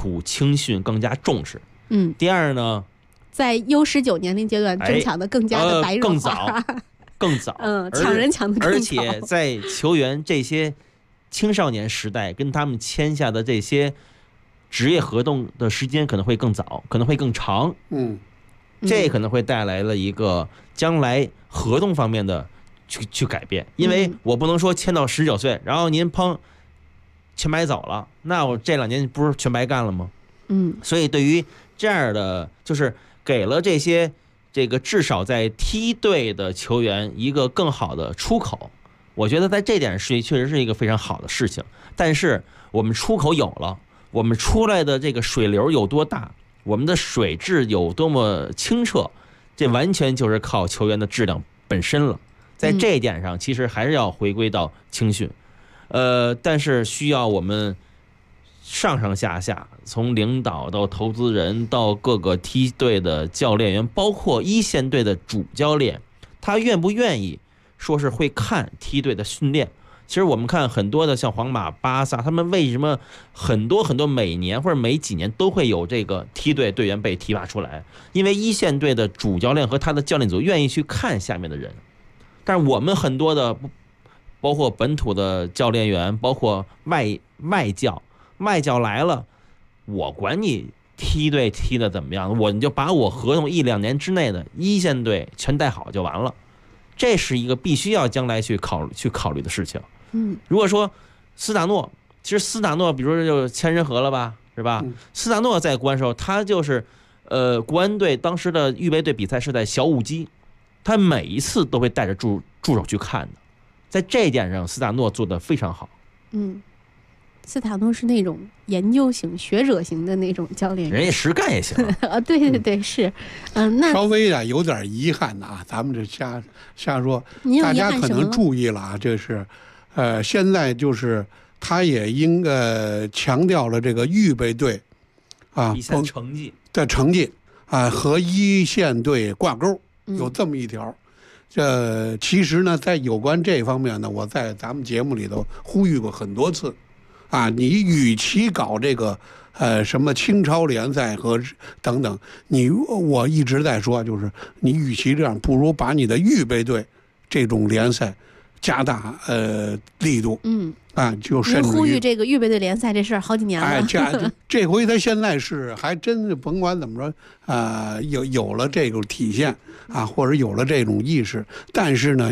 土青训更加重视。第二呢， 在U19年龄阶段争抢的更加的白热化， 更早， 抢人抢的更早， 而且在球员这些青少年时代跟他们签下的这些职业合同的时间可能会更早，可能会更长。这可能会带来了一个将来合同方面的去改变，因为我不能说签到19岁，然后您全白走了，那我这2年不是全白干了吗？所以对于这样的，就是给了这个至少在梯队的球员一个更好的出口，我觉得在这点确实是一个非常好的事情。但是我们出口有了，我们出来的这个水流有多大，我们的水质有多么清澈，这完全就是靠球员的质量本身了。在这一点上，其实还是要回归到青训，但是需要我们上下，从领导到投资人到各个梯队的教练员，包括一线队的主教练，他愿不愿意说是会看梯队的训练。其实我们看很多的像皇马、巴萨，他们为什么很多每年或者每几年都会有这个梯队队员被提拔出来？因为一线队的主教练和他的教练组愿意去看下面的人。但是我们很多的，包括本土的教练员，包括外教来了，我管你梯队踢的怎么样，你就把我合同1-2年之内的一线队全带好就完了。这是一个必须要将来去考虑的事情。如果说斯塔诺，其实斯塔诺比如说就签人和了吧，是吧？斯塔诺在国安时候，他就是国安队当时的预备队比赛是在小五基，他每一次都会带着助手去看的，在这一点上斯塔诺做得非常好。 斯塔诺是那种研究型、学者型的那种教练， 人家实干也行啊。对，是，那稍微的有点遗憾的啊，咱们这瞎说，大家可能注意了啊，这是，现在就是他也应该强调了这个预备队啊比赛成绩啊和一线队挂钩，有这么一条。其实呢，在有关这方面呢，我在咱们节目里头呼吁过很多次。你与其搞这个什么青超联赛和等等，我一直在说，就是你与其这样，不如把你的预备队这种联赛加大力度。就甚至呼吁这个预备队联赛这事儿好几年了。 这回他现在是还真甭管怎么说，有了这种体现啊，或者有了这种意识，但是呢，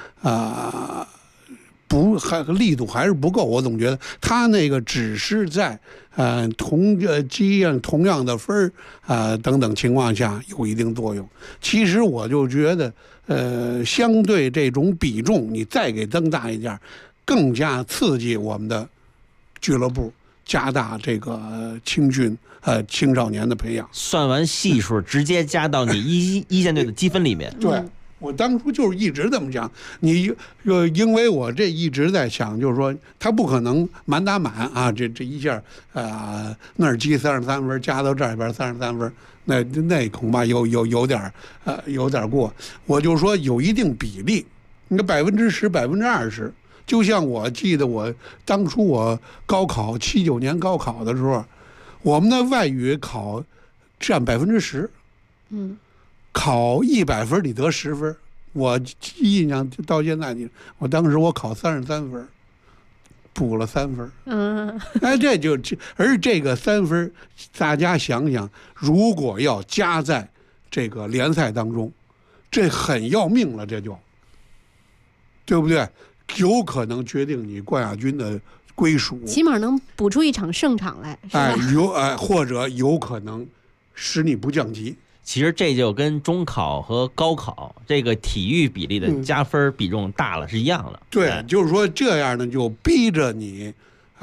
力度还是不够。我总觉得他那个只是在同样的分等等情况下有一定作用。其实我就觉得相对这种比重你再给增大一点，更加刺激我们的俱乐部加大这个青训青少年的培养。 算完系数直接加到你一线队的积分里面。 对，我当初就是一直这么讲，因为我这一直在想，就是说他不可能满打满啊，这一下那儿积33分，加到这边33分，那恐怕有点过。我就说有一定比例，你看10%、20%，就像我记得我当初我高考79年高考的时候，我们的外语考占10%，考100分你得10分，我印象到现在我当时我考33分，补了3分。而这个3分，大家想想，如果要加在这个联赛当中，这很要命了，这就对不对？有可能决定你冠亚军的归属， 起码能补出一场胜场来，是吧？ 或者有可能使你不降级。 其实这就跟中考和高考这个体育比例的加分比重大了是一样的。 对，就是说这样呢，就逼着你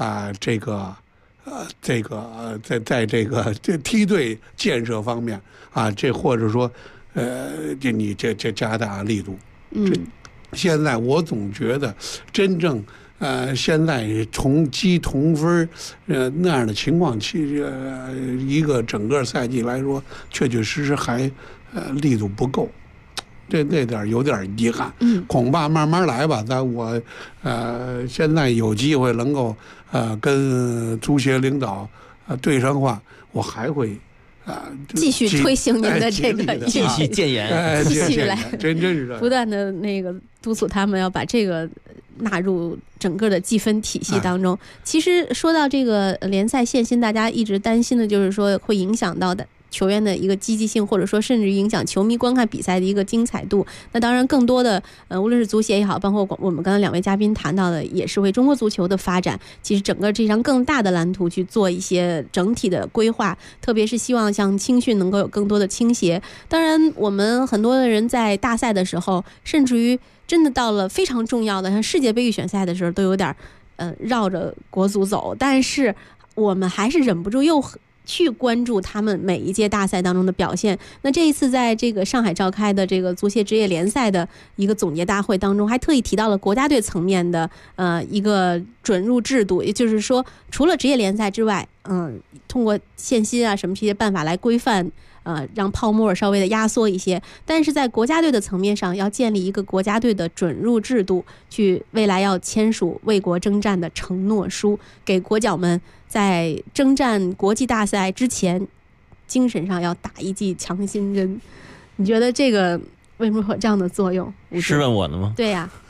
在这个梯队建设方面这或者说你这加大力度。现在我总觉得真正现在同积同分那样的情况，其实一个整个赛季来说，确确实实还力度不够，那点有点遗憾。恐怕慢慢来吧。我现在有机会能够跟足协领导对上话，我还会继续推行您的这个， 继续建言， 继续来， 真是的， 不断的那个督促他们要把这个纳入整个的计分体系当中。其实说到这个联赛限薪，大家一直担心的就是说会影响到的球员的一个积极性，或者说甚至影响球迷观看比赛的一个精彩度。那当然更多的无论是足协也好，包括我们刚才2位嘉宾谈到的，也是为中国足球的发展其实整个这张更大的蓝图去做一些整体的规划，特别是希望像青训能够有更多的倾斜。当然我们很多的人在大赛的时候，甚至于真的到了非常重要的像世界杯预选赛的时候，都有点绕着国足走，但是我们还是忍不住又去关注他们每一届大赛当中的表现。那这一次在这个上海召开的这个足协职业联赛的一个总结大会当中，还特意提到了国家队层面的一个准入制度，也就是说除了职业联赛之外，通过限薪啊什么这些办法来规范让泡沫稍微的压缩一些，但是在国家队的层面上要建立一个国家队的准入制度，去未来要签署为国征战的承诺书，给国脚们在征战国际大赛之前精神上要打一剂强心针。你觉得这个为什么会有这样的作用？ 是问我的吗？ 对呀。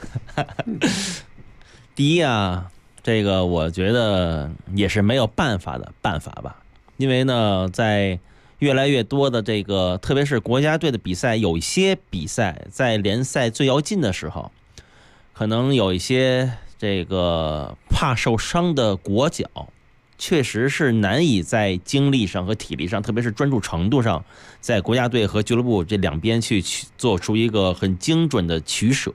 第一啊，这个我觉得也是没有办法的办法吧，因为呢在越来越多的这个特别是国家队的比赛，有一些比赛在联赛最要近的时候，可能有一些这个怕受伤的国脚确实是难以在精力上和体力上，特别是专注程度上，在国家队和俱乐部这两边去做出一个很精准的取舍。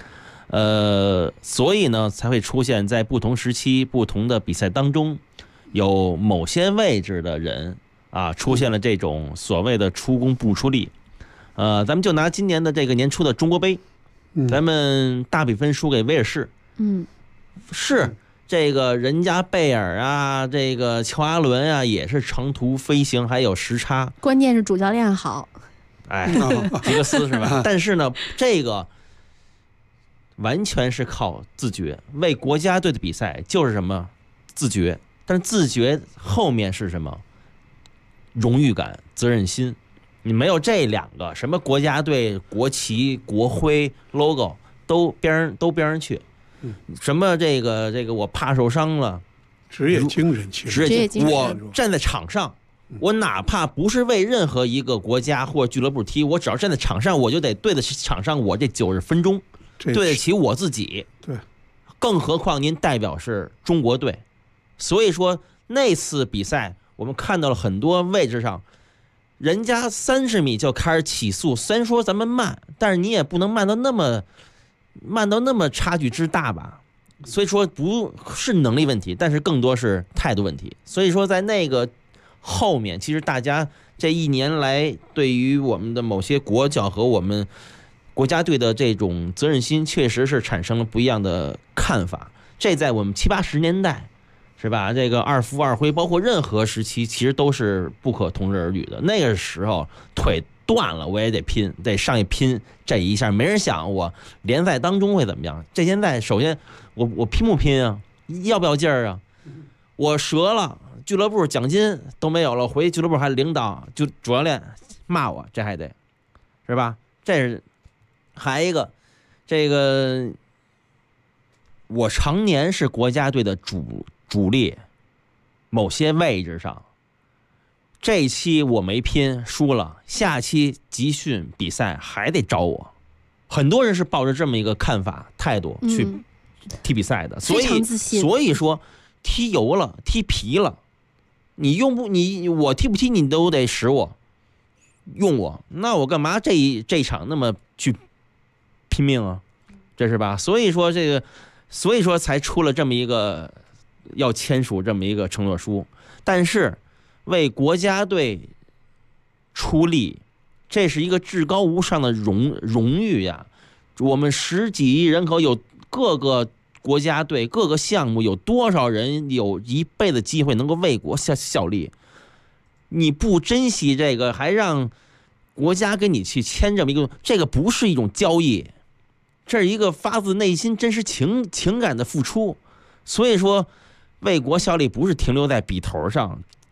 所以呢才会出现在不同时期不同的比赛当中，有某些位置的人出现了这种所谓的出工不出力。咱们就拿今年的这个年初的中国杯，咱们大比分输给威尔士，是这个人家贝尔啊，这个乔阿伦啊，也是长途飞行，还有时差， 关键是主教练好， 吉格斯是吧？但是呢，这个完全是靠自觉，为国家队的比赛就是什么自觉，但是自觉后面是什么？荣誉感、责任心。你没有这两个，什么国家队国旗、国徽、logo 都边上去。什么这个我怕受伤了， 职业精神， 职业精神。我站在场上，我哪怕不是为任何一个国家或俱乐部踢，我只要站在场上，我就得对得起场上我这90分钟，对得起我自己。 对， 更何况您代表是中国队，所以说那次比赛我们看到了很多位置上，人家30米就开始起速，虽然说咱们慢，但是你也不能慢到那么差距之大吧。所以说不是能力问题，但是更多是态度问题。所以说在那个后面，其实大家这1年来对于我们的某些国脚和我们国家队的这种责任心，确实是产生了不一样的看法。这在我们70、80年代是吧？这个二夫二挥，包括任何时期，其实都是不可同日而语的。那个时候腿断了，我也得拼，得上去拼。这一下没人想我联赛当中会怎么样。这现在首先我拼不拼啊？要不要劲儿啊？我折了，俱乐部奖金都没有了，回俱乐部还领导就主教练骂我，这还得是吧？这是还一个，这个我常年是国家队的主力，某些位置上。这一期我没拼输了，下期集训比赛还得找我。很多人是抱着这么一个看法态度去踢比赛的，所以说踢油了踢皮了，我踢不踢你都得使我用我，那我干嘛这一场那么去拼命啊？这是吧？所以说才出了这么一个要签署这么一个承诺书。但是为国家队出力，这是一个至高无上的荣誉呀！我们10几亿人口，有各个国家队、各个项目，有多少人有一辈子机会能够为国效力？你不珍惜这个，还让国家跟你去签这么一个，这个不是一种交易，这是一个发自内心真实情感的付出。所以说为国效力不是停留在笔头上，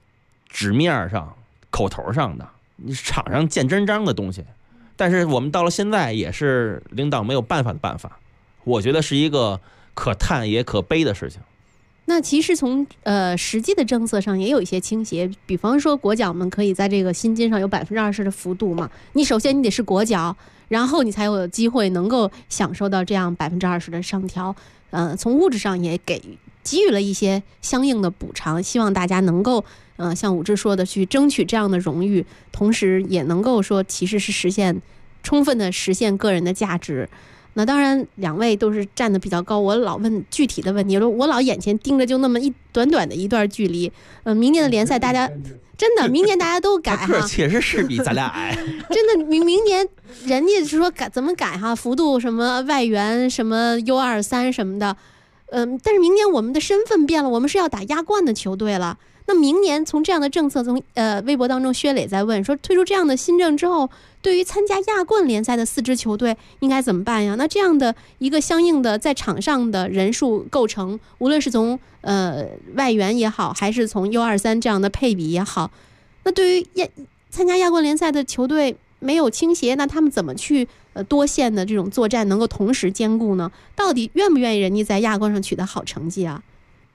纸面上、口头上的，你场上见真章的东西。但是我们到了现在，也是领导没有办法的办法。我觉得是一个可叹也可悲的事情。 那其实从实际的政策上也有一些倾斜，比方说国脚们可以在这个薪金上有20%的幅度嘛。你首先你得是国脚，然后你才有机会能够享受到这样20%的上调。从物质上也给予了一些相应的补偿，希望大家能够像武志说的去争取这样的荣誉，同时也能够说其实是充分的实现个人的价值。那当然两位都是站得比较高，我老问具体的问题，我老眼前盯着就那么短短的一段距离。明年的联赛大家真的明年大家都改哈， 确实是比咱俩矮。 真的明年人家是说怎么改哈，幅度什么外援什么 U23 什么的，但是明年我们的身份变了，我们是要打亚冠的球队了。那明年从这样的政策，从微博当中薛磊在问说，推出这样的新政之后，对于参加亚冠联赛的4支球队应该怎么办呀？那这样的一个相应的在场上的人数构成，无论是从外援也好，还是从 U23 这样的配比也好，那对于参加亚冠联赛的球队没有倾斜，那他们怎么去多线的这种作战能够同时兼顾呢？到底愿不愿意人家在亚冠上取得好成绩啊？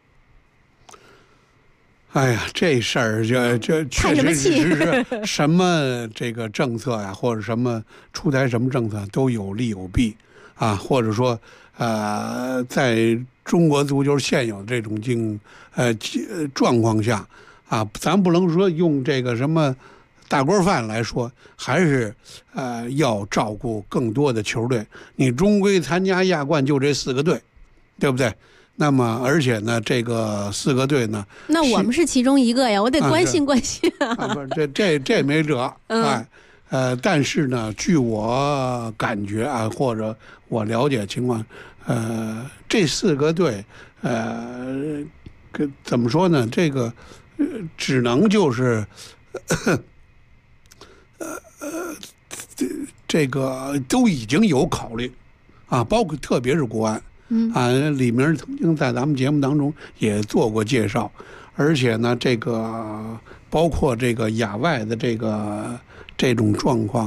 哎呀，这事儿这确实是什么这个政策呀，或者什么出台什么政策都有利有弊啊，或者说在中国足球现有这种状况下啊，咱不能说用这个什么大锅饭来说，还是要照顾更多的球队。你终归参加亚冠就这4个队，对不对？那么，而且呢，这个4个队呢， 那我们是其中一个呀，我得关心关心不是这没辙，但是呢，据我感觉啊，或者我了解情况，这4个队，怎么说呢？这个只能就是这个都已经有考虑啊，包括特别是国安。李明曾经在咱们节目当中也做过介绍，而且呢，这个包括这个亚外的这种状况，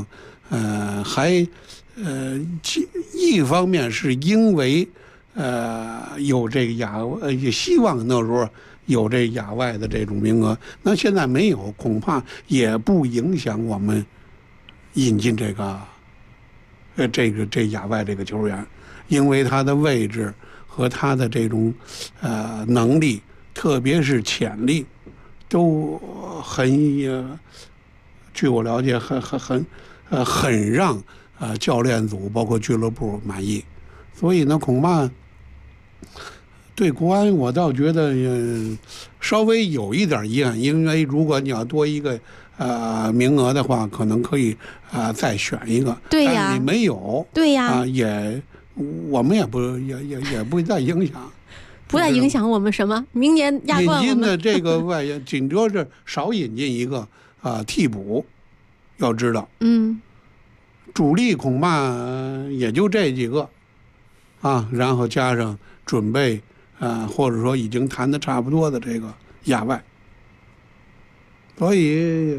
一方面是因为有这个也希望那时候有这亚外的这种名额，那现在没有，恐怕也不影响我们引进这亚外这个球员。因为他的位置和他的这种能力，特别是潜力，都据我了解很让教练组包括俱乐部满意。所以呢，恐怕对国安我倒觉得稍微有一点遗憾，因为如果你要多一个名额的话，可能可以再选一个。 对呀， 但是你没有。 对呀， 我们也不再影响， 不再影响我们什么？明年亚冠引进的这个外援，顶多是少引进一个替补，要知道，主力恐怕也就这几个啊，然后加上准备或者说已经谈的差不多的这个亚外，所以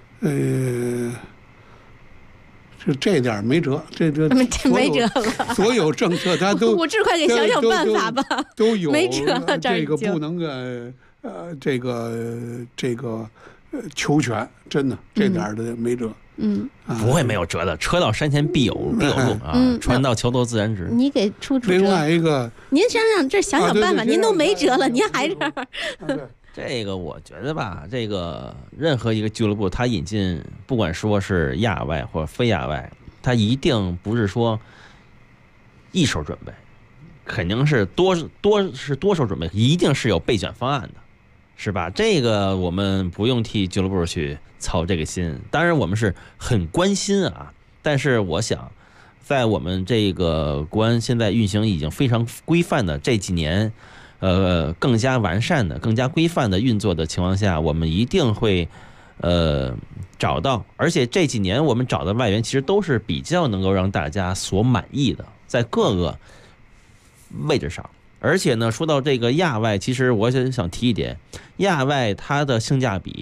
这点没辙，这没辙了。 所有政策他都武志快给想想办法吧， 都有没辙了。 这个不能这个求全，真的这点的没辙。 不会没有辙的，车到山前必有路啊，船到桥头自然直。 你给出另外一个， 您想想办法，您都没辙了，您还这儿。 这个我觉得吧，这个任何一个俱乐部，他引进不管说是亚外或者非亚外，他一定不是说一手准备，肯定是多手准备，一定是有备选方案的，是吧？这个我们不用替俱乐部去操这个心，当然我们是很关心啊。但是我想，在我们这个国安现在运行已经非常规范的这几年。更加完善的、更加规范的运作的情况下，我们一定会找到，而且这几年我们找的外援其实都是比较能够让大家所满意的，在各个位置上。而且呢，说到这个亚外，其实我想提一点，亚外它的性价比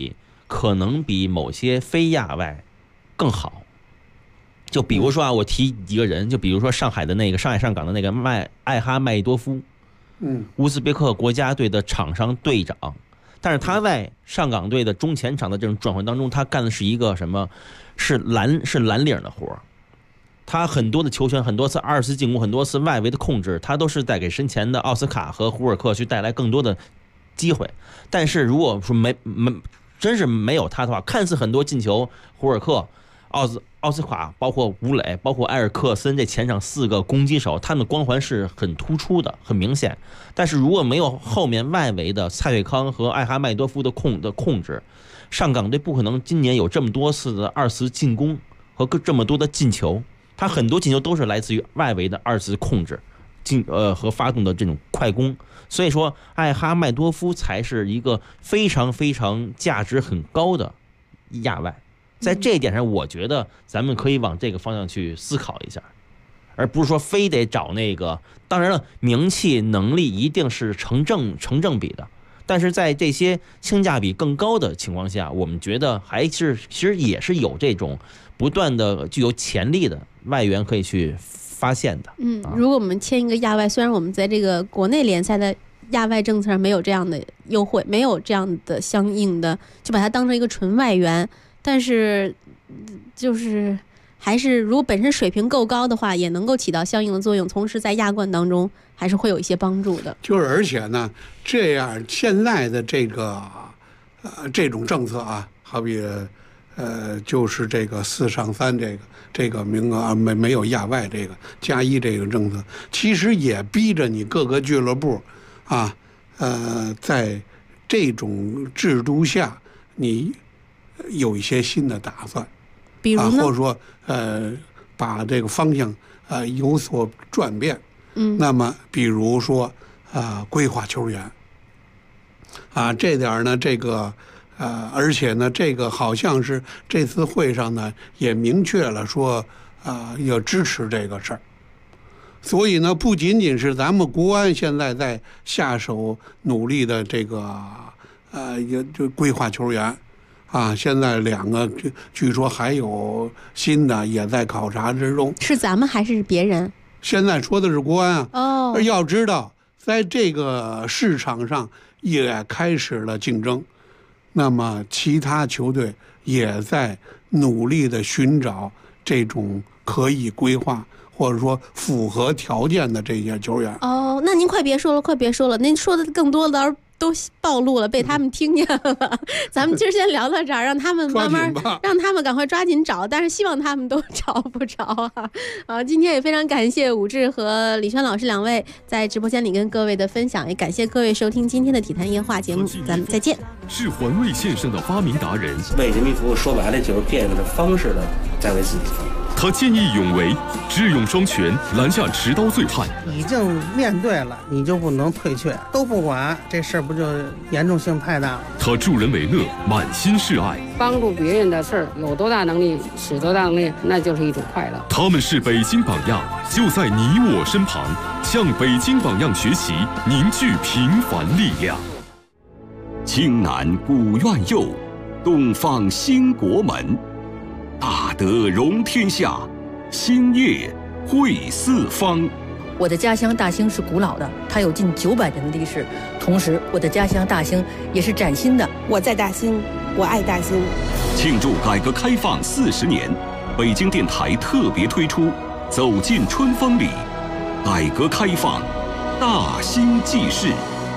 可能比某些非亚外更好。就比如说啊，我提一个人，就比如说上海上港的那个艾哈迈多夫，乌兹别克国家队的场上队长，但是他在上港队的中前场的这种转换当中，他干的是一个什么？是蓝领的活。他很多的球权，很多次2次进攻，很多次外围的控制，他都是在给身前的奥斯卡和胡尔克去带来更多的机会。但是如果说真是没有他的话，看似很多进球，胡尔克、奥斯卡，包括吴磊，包括埃尔克森这前场4个攻击手，他们的光环是很突出的，很明显。但是如果没有后面外围的蔡伟康和艾哈迈多夫的控制，上港队不可能今年有这么多次的2次进攻和这么多的进球。他很多进球都是来自于外围的2次控制和发动的这种快攻。所以说艾哈迈多夫才是一个非常非常价值很高的亚外。在这一点上，我觉得咱们可以往这个方向去思考一下，而不是说非得找那个。当然了，名气能力一定是成正比的，但是在这些性价比更高的情况下，我们觉得其实也是有这种不断的具有潜力的外援可以去发现的。 如果我们签一个亚外，虽然我们在这个国内联赛的亚外政策上没有这样的优惠，没有这样的相应的，就把它当成一个纯外援。但是就是还是如果本身水平够高的话，也能够起到相应的作用，同时在亚冠当中还是会有一些帮助的。 就是而且呢，这样现在的这个这种政策啊，好比就是这个4上3这个名额没有亚外这个+1这个政策，其实也逼着你各个俱乐部啊，在这种制度下你有一些新的打算， 比如呢， 或者说把这个方向有所转变。那么比如说规划球员这点呢，这个而且呢，这个好像是这次会上呢也明确了说要支持这个事儿。所以呢，不仅仅是咱们国安现在在下手努力的这个也就规划球员。现在2个据说还有新的也在考察之中。 是咱们还是别人？ 现在说的是国安啊。 要知道，在这个市场上也开始了竞争，那么其他球队也在努力的寻找这种可以规划或者说符合条件的这些球员。 那您快别说了，您说的更多的都暴露了，被他们听见了。咱们今儿先聊到这儿，让他们慢慢，让他们赶快抓紧找，但是希望他们都找不着啊！今天也非常感谢武志和李轩老师2位在直播间里跟各位的分享，也感谢各位收听今天的体坛夜话节目，咱们再见。 是环卫线上的发明达人， 为人民服务，说白了就是变着方式的在为自己服务。 他见义勇为，智勇双全，拦下持刀醉汉。 已经面对了，你就不能退却，都不管，这事儿不就严重性太大了？ 他助人为乐，满心是爱， 帮助别人的事儿，有多大能力使多大能力，那就是一种快乐。 他们是北京榜样，就在你我身旁，向北京榜样学习，凝聚平凡力量。 青南古院右，东方兴国门。大德容天下，兴业惠四方。 我的家乡大兴是古老的，它有近900年的历史。同时，我的家乡大兴也是崭新的。 我在大兴，我爱大兴。 庆祝改革开放40年，北京电台特别推出《走进春风里》，改革开放，大兴纪事。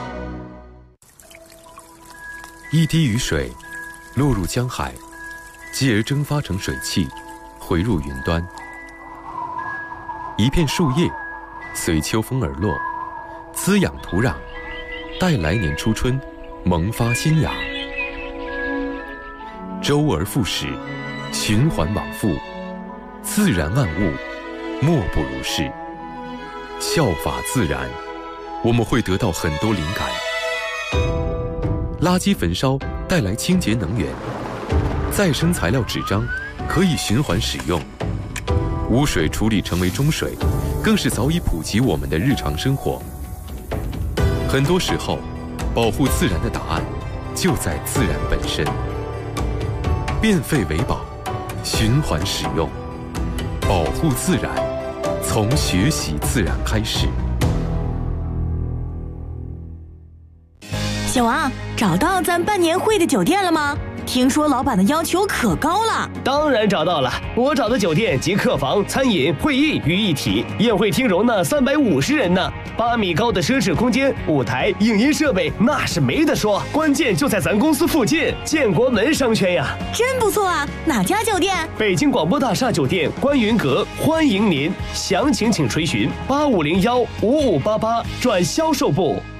一滴雨水落入江海，继而蒸发成水汽，回入云端。一片树叶随秋风而落，滋养土壤，待来年初春萌发新芽。周而复始，循环往复，自然万物莫不如是。效法自然，我们会得到很多灵感。垃圾焚烧带来清洁能源，再生材料纸张可以循环使用，污水处理成为中水，更是早已普及我们的日常生活。很多时候，保护自然的答案就在自然本身。 变废为宝，循环使用，保护自然，从学习自然开始。 小王，找到咱办年会的酒店了吗？听说老板的要求可高了。 当然找到了，我找的酒店集客房、餐饮、会议于一体，宴会厅容纳350人呢，8米高的奢侈空间，舞台、影音设备那是没得说，关键就在咱公司附近，建国门商圈呀。 真不错啊，哪家酒店？ 北京广播大厦酒店观云阁，欢迎您，详情请垂询85015588转销售部。